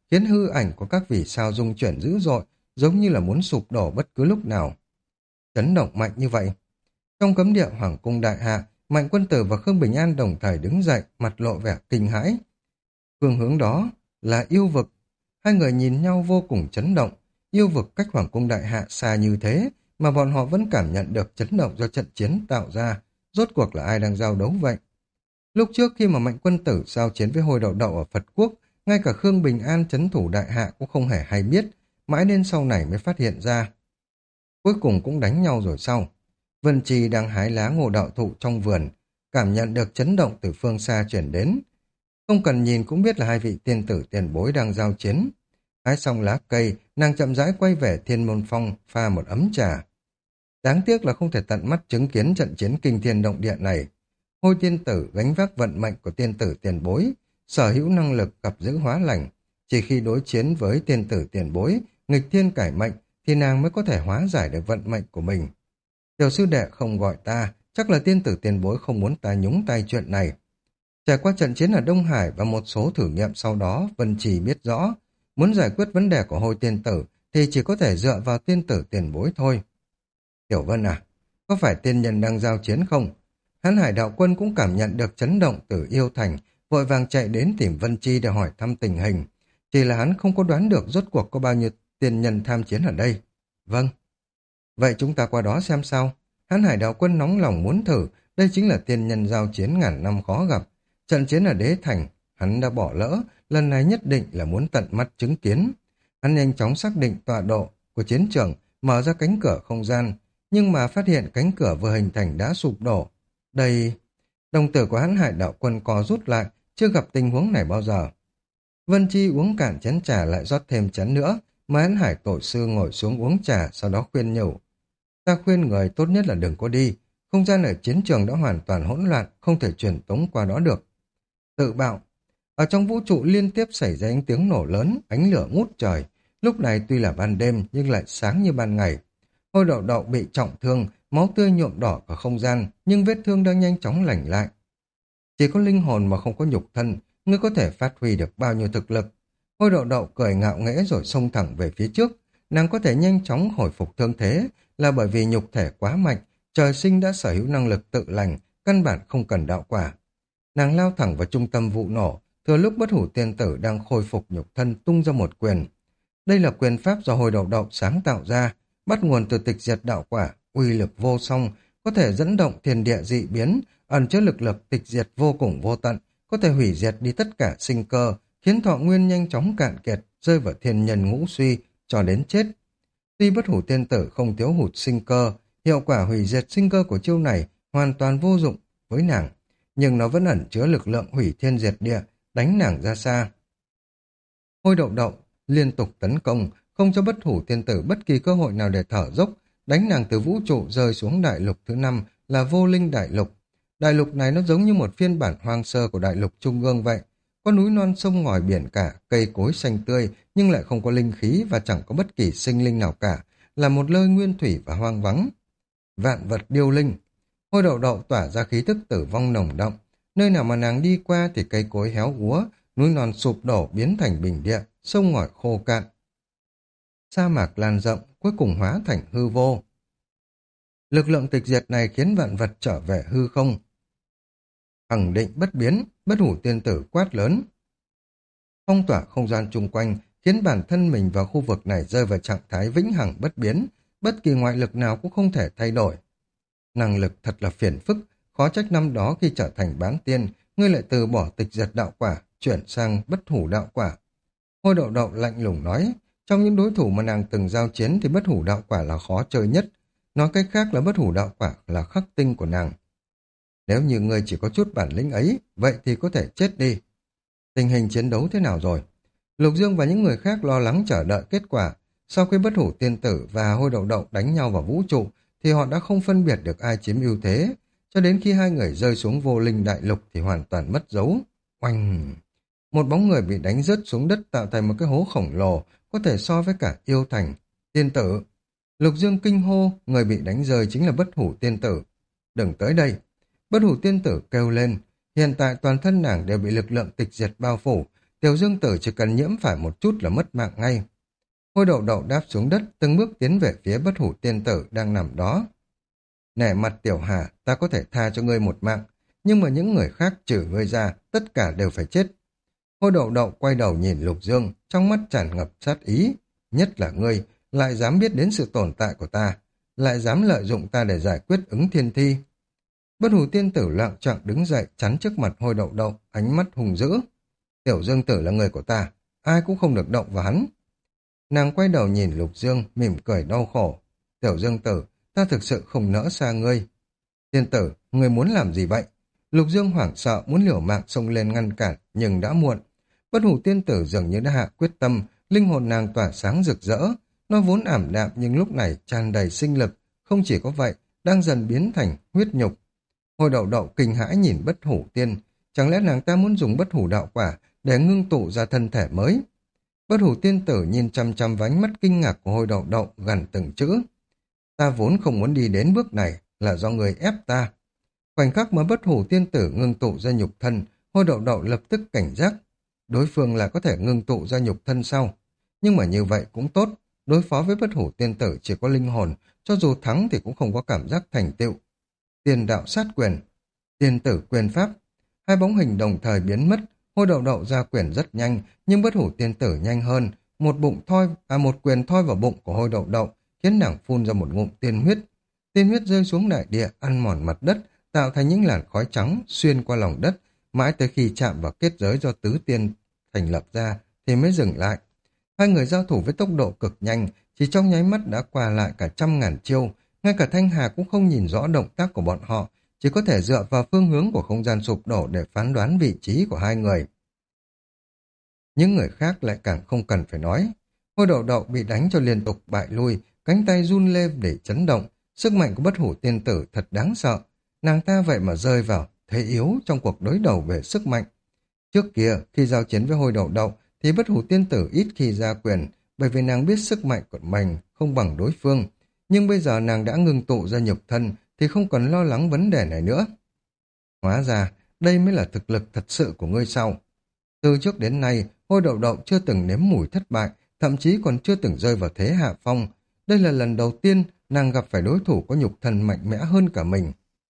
khiến hư ảnh của các vì sao rung chuyển dữ dội, giống như là muốn sụp đổ bất cứ lúc nào. Chấn động mạnh như vậy. Trong cấm địa Hoàng cung đại hạ, Mạnh Quân Tử và Khương Bình An đồng thời đứng dậy, mặt lộ vẻ kinh hãi. Phương hướng đó là yêu vực. Hai người nhìn nhau vô cùng chấn động. Yêu vực cách Hoàng cung đại hạ xa như thế, mà bọn họ vẫn cảm nhận được chấn động do trận chiến tạo ra. Rốt cuộc là ai đang giao đấu vậy? Lúc trước khi mà Mạnh Quân Tử giao chiến với Hồi Đậu Đậu ở Phật Quốc, ngay cả Khương Bình An trấn thủ đại hạ cũng không hề hay biết, mãi đến sau này mới phát hiện ra. Cuối cùng cũng đánh nhau rồi sau. Vân Trì đang hái lá ngô đạo thụ trong vườn, cảm nhận được chấn động từ phương xa chuyển đến. Không cần nhìn cũng biết là hai vị tiên tử tiền bối đang giao chiến. Hái xong lá cây, nàng chậm rãi quay về Thiên Môn Phong pha một ấm trà. Đáng tiếc là không thể tận mắt chứng kiến trận chiến kinh thiên động địa này. Hôi tiên tử gánh vác vận mệnh của tiên tử tiền bối, sở hữu năng lực gặp giữ hóa lành. Chỉ khi đối chiến với tiên tử tiền bối, nghịch thiên cải mệnh, thì nàng mới có thể hóa giải được vận mệnh của mình. Tiểu sư đệ không gọi ta, chắc là tiên tử tiền bối không muốn ta nhúng tay chuyện này. Trải qua trận chiến ở Đông Hải và một số thử nghiệm sau đó, Vân Trì biết rõ, muốn giải quyết vấn đề của Hôi tiên tử thì chỉ có thể dựa vào tiên tử tiền bối thôi. Tiểu Vân à, có phải tiên nhân đang giao chiến không? Hán Hải đạo quân cũng cảm nhận được chấn động từ yêu thành, vội vàng chạy đến tìm Vân Chi để hỏi thăm tình hình. Chỉ là hắn không có đoán được rốt cuộc có bao nhiêu tiên nhân tham chiến ở đây. Vâng. Vậy chúng ta qua đó xem sao. Hán Hải đạo quân nóng lòng muốn thử, đây chính là tiên nhân giao chiến ngàn năm khó gặp. Trận chiến ở Đế Thành, hắn đã bỏ lỡ, lần này nhất định là muốn tận mắt chứng kiến. Hắn nhanh chóng xác định tọa độ của chiến trường, mở ra cánh cửa không gian, nhưng mà phát hiện cánh cửa vừa hình thành đã sụp đổ. Đây... Đồng tử của Hán Hải đạo quân co rút lại, chưa gặp tình huống này bao giờ. Vân Chi uống cạn chén trà lại rót thêm chén nữa, mà Hán Hải tổ sư ngồi xuống uống trà, sau đó khuyên nhủ. Ta khuyên người tốt nhất là đừng có đi, không gian ở chiến trường đã hoàn toàn hỗn loạn, không thể truyền tống qua đó được. Tự bạo. Ở trong vũ trụ liên tiếp xảy ra những tiếng nổ lớn, ánh lửa ngút trời. Lúc này tuy là ban đêm nhưng lại sáng như ban ngày. Hôi Đậu Đậu bị trọng thương, máu tươi nhuộm đỏ cả không gian, nhưng vết thương đang nhanh chóng lành lại. Chỉ có linh hồn mà không có nhục thân, ngươi có thể phát huy được bao nhiêu thực lực. Hôi Đậu Đậu cười ngạo nghễ rồi xông thẳng về phía trước. Nàng có thể nhanh chóng hồi phục thương thế là bởi vì nhục thể quá mạnh, trời sinh đã sở hữu năng lực tự lành, căn bản không cần đạo quả. Nàng lao thẳng vào trung tâm vụ nổ, thừa lúc Bất Hủ tiên tử đang khôi phục nhục thân tung ra một quyền. Đây là quyền pháp do Hồi Đậu Đậu sáng tạo ra, bắt nguồn từ tịch diệt đạo quả, uy lực vô song, có thể dẫn động thiên địa dị biến, ẩn chứa lực lực tịch diệt vô cùng vô tận, có thể hủy diệt đi tất cả sinh cơ, khiến thọ nguyên nhanh chóng cạn kiệt, rơi vào thiên nhân ngũ suy, cho đến chết. Tuy Bất Hủ tiên tử không thiếu hụt sinh cơ, hiệu quả hủy diệt sinh cơ của chiêu này hoàn toàn vô dụng với nàng, nhưng nó vẫn ẩn chứa lực lượng hủy thiên diệt địa, đánh nàng ra xa. Hôi Đậu Đậu liên tục tấn công, không cho Bất Hủ tiên tử bất kỳ cơ hội nào để thở dốc, đánh nàng từ vũ trụ rơi xuống đại lục thứ 5 là Vô Linh đại lục. Đại lục này nó giống như một phiên bản hoang sơ của đại lục trung ương vậy, có núi non sông ngòi biển cả, cây cối xanh tươi nhưng lại không có linh khí và chẳng có bất kỳ sinh linh nào cả, là một nơi nguyên thủy và hoang vắng. Vạn vật điêu linh. Hôi Đậu Đậu tỏa ra khí thức tử vong nồng đậm, nơi nào mà nàng đi qua thì cây cối héo úa, núi non sụp đổ biến thành bình địa, sông ngòi khô cạn. Sa mạc lan rộng, cuối cùng hóa thành hư vô. Lực lượng tịch diệt này khiến vạn vật trở về hư không. Khẳng định bất biến, Bất Hủ tiên tử quát lớn. Phong tỏa không gian chung quanh, khiến bản thân mình vào khu vực này rơi vào trạng thái vĩnh hằng bất biến, bất kỳ ngoại lực nào cũng không thể thay đổi. Năng lực thật là phiền phức, khó trách năm đó khi trở thành bán tiên, ngươi lại từ bỏ tịch diệt đạo quả, chuyển sang Bất Hủ đạo quả. Hôi Đậu Đậu lạnh lùng nói, trong những đối thủ mà nàng từng giao chiến thì Bất Hủ đạo quả là khó chơi nhất, nói cách khác là Bất Hủ đạo quả là khắc tinh của nàng. Nếu như ngươi chỉ có chút bản lĩnh ấy, vậy thì có thể chết đi. Tình hình chiến đấu thế nào rồi? Lục Dương và những người khác lo lắng chờ đợi kết quả. Sau khi Bất Hủ tiên tử và Hôi Đậu Đậu đánh nhau vào vũ trụ, thì họ đã không phân biệt được ai chiếm ưu thế. Cho đến khi hai người rơi xuống Vô Linh đại lục thì hoàn toàn mất dấu. Oanh! Một bóng người bị đánh rớt xuống đất tạo thành một cái hố khổng lồ, có thể so với cả yêu thành. Tiên tử! Lục Dương kinh hô, người bị đánh rơi chính là Bất Hủ tiên tử. Đừng tới đây! Bất Hủ tiên tử kêu lên. Hiện tại toàn thân nàng đều bị lực lượng tịch diệt bao phủ, Tiểu Dương Tử chỉ cần nhiễm phải một chút là mất mạng ngay. Hôi đậu đậu đáp xuống đất, từng bước tiến về phía Bất Hủ Tiên Tử đang nằm đó. Nể mặt Tiểu Hà, ta có thể tha cho ngươi một mạng, nhưng mà những người khác trừ ngươi ra, tất cả đều phải chết. Hôi đậu đậu quay đầu nhìn Lục Dương, trong mắt tràn ngập sát ý. Nhất là ngươi, lại dám biết đến sự tồn tại của ta, lại dám lợi dụng ta để giải quyết ứng thiên thi. Bất Hủ Tiên Tử lạng choạng đứng dậy, chắn trước mặt Hôi đậu đậu, ánh mắt hung dữ. Tiểu Dương Tử là người của ta, ai cũng không được động vào hắn. Nàng quay đầu nhìn Lục Dương, mỉm cười đau khổ. Tiểu Dương Tử, ta thực sự không nỡ xa ngươi. Tiên tử, ngươi muốn làm gì vậy? Lục Dương hoảng sợ muốn liều mạng xông lên ngăn cản, nhưng đã muộn. Bất Hủ Tiên Tử dường như đã hạ quyết tâm, linh hồn nàng tỏa sáng rực rỡ. Nó vốn ảm đạm nhưng lúc này tràn đầy sinh lực, không chỉ có vậy, đang dần biến thành huyết nhục. Hồi đậu đậu kinh hãi nhìn Bất Hủ Tiên, chẳng lẽ nàng ta muốn dùng Bất Hủ đạo quả để ngưng tụ ra thân thể mới? Bất Hủ Tiên Tử nhìn chăm chăm vào ánh mắt kinh ngạc của Hồi đậu đậu, gằn từng chữ. Ta vốn không muốn đi đến bước này, là do người ép ta. Khoảnh khắc mà Bất Hủ Tiên Tử ngưng tụ ra nhục thân, Hôi đậu đậu lập tức cảnh giác. Đối phương là có thể ngưng tụ ra nhục thân sau. Nhưng mà như vậy cũng tốt, đối phó với Bất Hủ Tiên Tử chỉ có linh hồn, cho dù thắng thì cũng không có cảm giác thành tựu. Tiền đạo sát quyền, tiên tử quyền pháp. Hai bóng hình đồng thời biến mất, Hôi đậu đậu ra quyền rất nhanh, nhưng Bất Hủ Tiên Tử nhanh hơn. Một quyền thoi vào bụng của Hôi đậu đậu, khiến nàng phun ra một ngụm tiên huyết. Tiên huyết rơi xuống đại địa, ăn mòn mặt đất, tạo thành những làn khói trắng xuyên qua lòng đất, mãi tới khi chạm vào kết giới do tứ tiên thành lập ra thì mới dừng lại. Hai người giao thủ với tốc độ cực nhanh, chỉ trong nháy mắt đã qua lại cả 100.000 chiêu, ngay cả Thanh Hà cũng không nhìn rõ động tác của bọn họ, chỉ có thể dựa vào phương hướng của không gian sụp đổ để phán đoán vị trí của hai người. Những người khác lại càng không cần phải nói. Hôi đậu đậu bị đánh cho liên tục bại lui, cánh tay run lên để chấn động. Sức mạnh của Bất Hủ Tiên Tử thật đáng sợ. Nàng ta vậy mà rơi vào thế yếu trong cuộc đối đầu về sức mạnh. Trước kia, khi giao chiến với Hôi đậu đậu, thì Bất Hủ Tiên Tử ít khi ra quyền, bởi vì nàng biết sức mạnh của mình không bằng đối phương. Nhưng bây giờ nàng đã ngưng tụ ra nhục thân, thì không còn lo lắng vấn đề này nữa. Hóa ra, đây mới là thực lực thật sự của ngươi sau. Từ trước đến nay, Hôi đậu đậu chưa từng nếm mùi thất bại, thậm chí còn chưa từng rơi vào thế hạ phong. Đây là lần đầu tiên nàng gặp phải đối thủ có nhục thân mạnh mẽ hơn cả mình.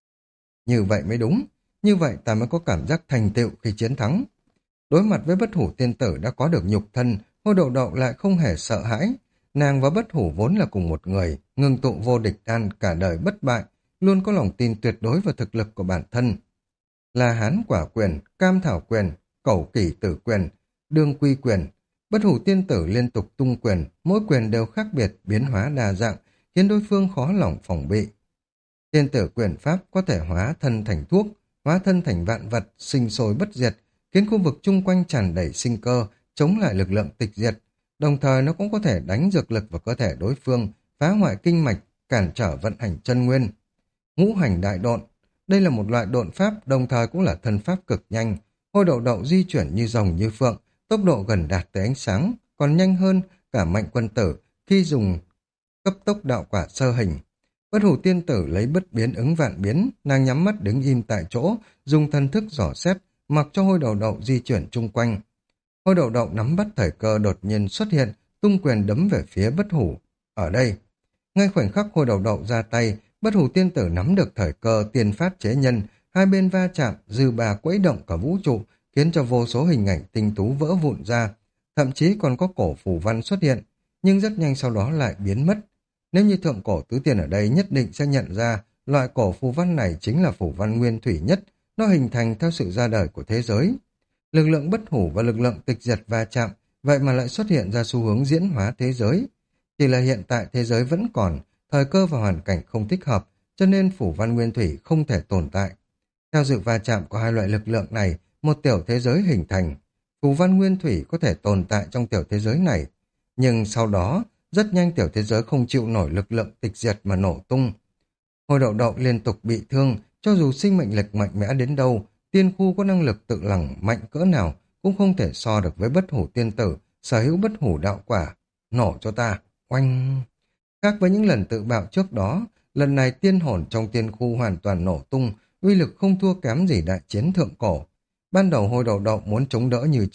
Như vậy mới đúng, như vậy ta mới có cảm giác thành tựu khi chiến thắng. Đối mặt với Bất Hủ Tiên Tử đã có được nhục thân, Hôi đậu đậu lại không hề sợ hãi. Nàng và Bất Hủ vốn là cùng một người, ngưng tụ vô địch đan cả đời bất bại, luôn có lòng tin tuyệt đối vào thực lực của bản thân. La Hán quả quyền, Cam Thảo quyền, Cẩu Kỷ Tử quyền, Đương Quy quyền. Bất Hủ Tiên Tử liên tục tung quyền, mỗi quyền đều khác biệt, biến hóa đa dạng, khiến đối phương khó lòng phòng bị. Tiên tử quyền pháp có thể hóa thân thành thuốc, hóa thân thành vạn vật, sinh sôi bất diệt, khiến khu vực chung quanh tràn đầy sinh cơ, chống lại lực lượng tịch diệt. Đồng thời nó cũng có thể đánh dược lực vào cơ thể đối phương, phá hoại kinh mạch, cản trở vận hành chân nguyên. Ngũ hành đại độn. Đây là một loại độn pháp, đồng thời cũng là thân pháp cực nhanh. Hôi đậu đậu di chuyển như rồng như phượng, tốc độ gần đạt tới ánh sáng, còn nhanh hơn cả Mạnh Quân Tử khi dùng cấp tốc đạo quả sơ hình. Bất Hủ Tiên Tử lấy bất biến ứng vạn biến, nàng nhắm mắt đứng im tại chỗ, dùng thân thức dò xét, mặc cho Hôi đậu đậu di chuyển chung quanh. Hôi đậu đậu nắm bắt thời cơ đột nhiên xuất hiện, tung quyền đấm về phía Bất Hủ. Ở đây, ngay khoảnh khắc Hôi đậu đậu ra tay, Bất Hủ Tiên Tử nắm được thời cơ tiền phát chế nhân, hai bên va chạm, dư bà quẫy động cả vũ trụ, khiến cho vô số hình ảnh tinh tú vỡ vụn ra, thậm chí còn có cổ phù văn xuất hiện, nhưng rất nhanh sau đó lại biến mất. Nếu như thượng cổ tứ tiên ở đây nhất định sẽ nhận ra loại cổ phù văn này chính là phù văn nguyên thủy nhất, nó hình thành theo sự ra đời của thế giới. Lực lượng Bất Hủ và lực lượng tịch diệt va chạm, vậy mà lại xuất hiện ra xu hướng diễn hóa thế giới. Chỉ là hiện tại thế giới vẫn còn, thời cơ và hoàn cảnh không thích hợp, cho nên phù văn nguyên thủy không thể tồn tại. Theo sự va chạm của hai loại lực lượng này, một tiểu thế giới hình thành. Phù văn nguyên thủy có thể tồn tại trong tiểu thế giới này, nhưng sau đó, rất nhanh tiểu thế giới không chịu nổi lực lượng tịch diệt mà nổ tung. Hồi đậu đậu liên tục bị thương, cho dù sinh mệnh lực mạnh mẽ đến đâu, tiên khu có năng lực tự lẳng mạnh cỡ nào cũng không thể so được với Bất Hủ Tiên Tử, sở hữu Bất Hủ đạo quả. Nổ cho ta, oanh! Khác với những lần tự bạo trước đó, lần này tiên hồn trong tiên khu hoàn toàn nổ tung, uy lực không thua kém gì đại chiến thượng cổ. Ban đầu Hôi đậu đậu muốn chống đỡ như trước,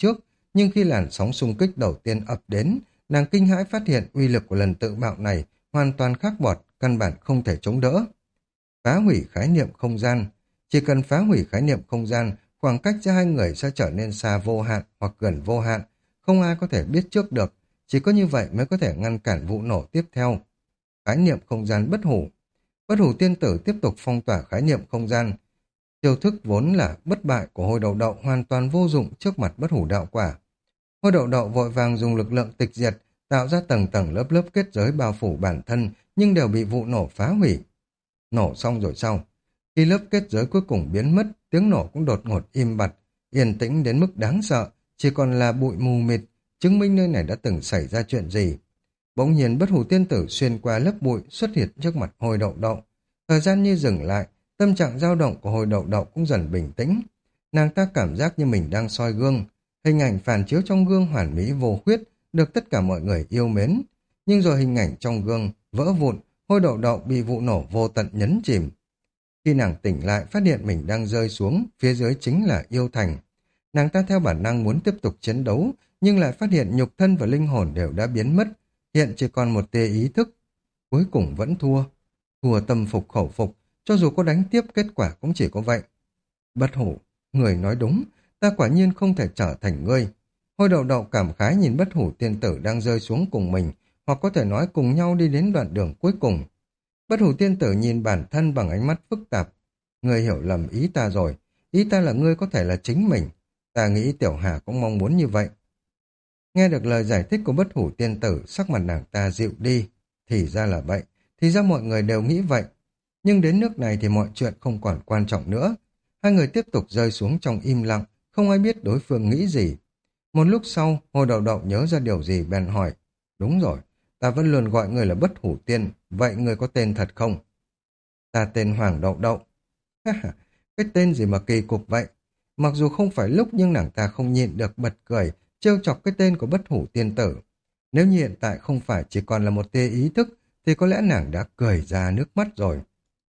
nhưng khi làn sóng xung kích đầu tiên ập đến, nàng kinh hãi phát hiện uy lực của lần tự bạo này hoàn toàn khác bọt, căn bản không thể chống đỡ. Phá hủy khái niệm không gian. Chỉ cần phá hủy khái niệm không gian, khoảng cách giữa hai người sẽ trở nên xa vô hạn hoặc gần vô hạn, không ai có thể biết trước được, chỉ có như vậy mới có thể ngăn cản vụ nổ tiếp theo. Khái niệm không gian bất hủ. Bất hủ tiên tử tiếp tục phong tỏa khái niệm không gian. Chiêu thức vốn là bất bại của Hôi Đậu Đậu hoàn toàn vô dụng trước mặt bất hủ đạo quả. Hôi Đậu Đậu vội vàng dùng lực lượng tịch diệt, tạo ra tầng tầng lớp lớp kết giới bao phủ bản thân, nhưng đều bị vụ nổ phá hủy. Nổ xong rồi sau. Khi lớp kết giới cuối cùng biến mất, tiếng nổ cũng đột ngột im bặt, yên tĩnh đến mức đáng sợ, chỉ còn là bụi mù mịt, chứng minh nơi này đã từng xảy ra chuyện gì. Bỗng nhiên bất hủ tiên tử xuyên qua lớp bụi xuất hiện trước mặt Hôi Đậu Đậu. Thời gian như dừng lại, tâm trạng dao động của Hôi Đậu Đậu cũng dần bình tĩnh. Nàng ta cảm giác như mình đang soi gương, hình ảnh phản chiếu trong gương hoàn mỹ vô khuyết, được tất cả mọi người yêu mến. Nhưng rồi hình ảnh trong gương vỡ vụn, Hôi Đậu Đậu bị vụ nổ vô tận nhấn chìm. Khi nàng tỉnh lại, phát hiện mình đang rơi xuống, phía dưới chính là yêu thành. Nàng ta theo bản năng muốn tiếp tục chiến đấu, nhưng lại phát hiện nhục thân và linh hồn đều đã biến mất, hiện chỉ còn một tia ý thức. Cuối cùng vẫn thua. Thua tâm phục khẩu phục, cho dù có đánh tiếp kết quả cũng chỉ có vậy. Bất hủ, người nói đúng, ta quả nhiên không thể trở thành ngươi. Hôi Đậu Đậu cảm khái nhìn bất hủ tiên tử đang rơi xuống cùng mình, hoặc có thể nói cùng nhau đi đến đoạn đường cuối cùng. Bất hủ tiên tử nhìn bản thân bằng ánh mắt phức tạp. Ngươi hiểu lầm ý ta rồi, ý ta là ngươi có thể là chính mình. Ta nghĩ Tiểu Hà cũng mong muốn như vậy. Nghe được lời giải thích của bất hủ tiên tử, sắc mặt nàng ta dịu đi. Thì ra là vậy, thì ra mọi người đều nghĩ vậy. Nhưng đến nước này thì mọi chuyện không còn quan trọng nữa. Hai người tiếp tục rơi xuống trong im lặng, không ai biết đối phương nghĩ gì. Một lúc sau, Hồ Đậu Đậu nhớ ra điều gì bèn hỏi. Đúng rồi, ta vẫn luôn gọi người là bất hủ tiên, vậy người có tên thật không? Ta tên Hoàng Đậu Đậu. Cái tên gì mà kỳ cục vậy? Mặc dù không phải lúc nhưng nàng ta không nhịn được bật cười, trêu chọc cái tên của bất hủ tiên tử. Nếu như hiện tại không phải chỉ còn là một tia ý thức, thì có lẽ nàng đã cười ra nước mắt rồi.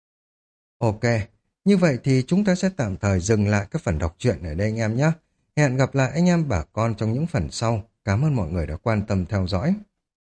Ok, như vậy thì chúng ta sẽ tạm thời dừng lại các phần đọc truyện ở đây anh em nhé. Hẹn gặp lại anh em bà con trong những phần sau. Cảm ơn mọi người đã quan tâm theo dõi.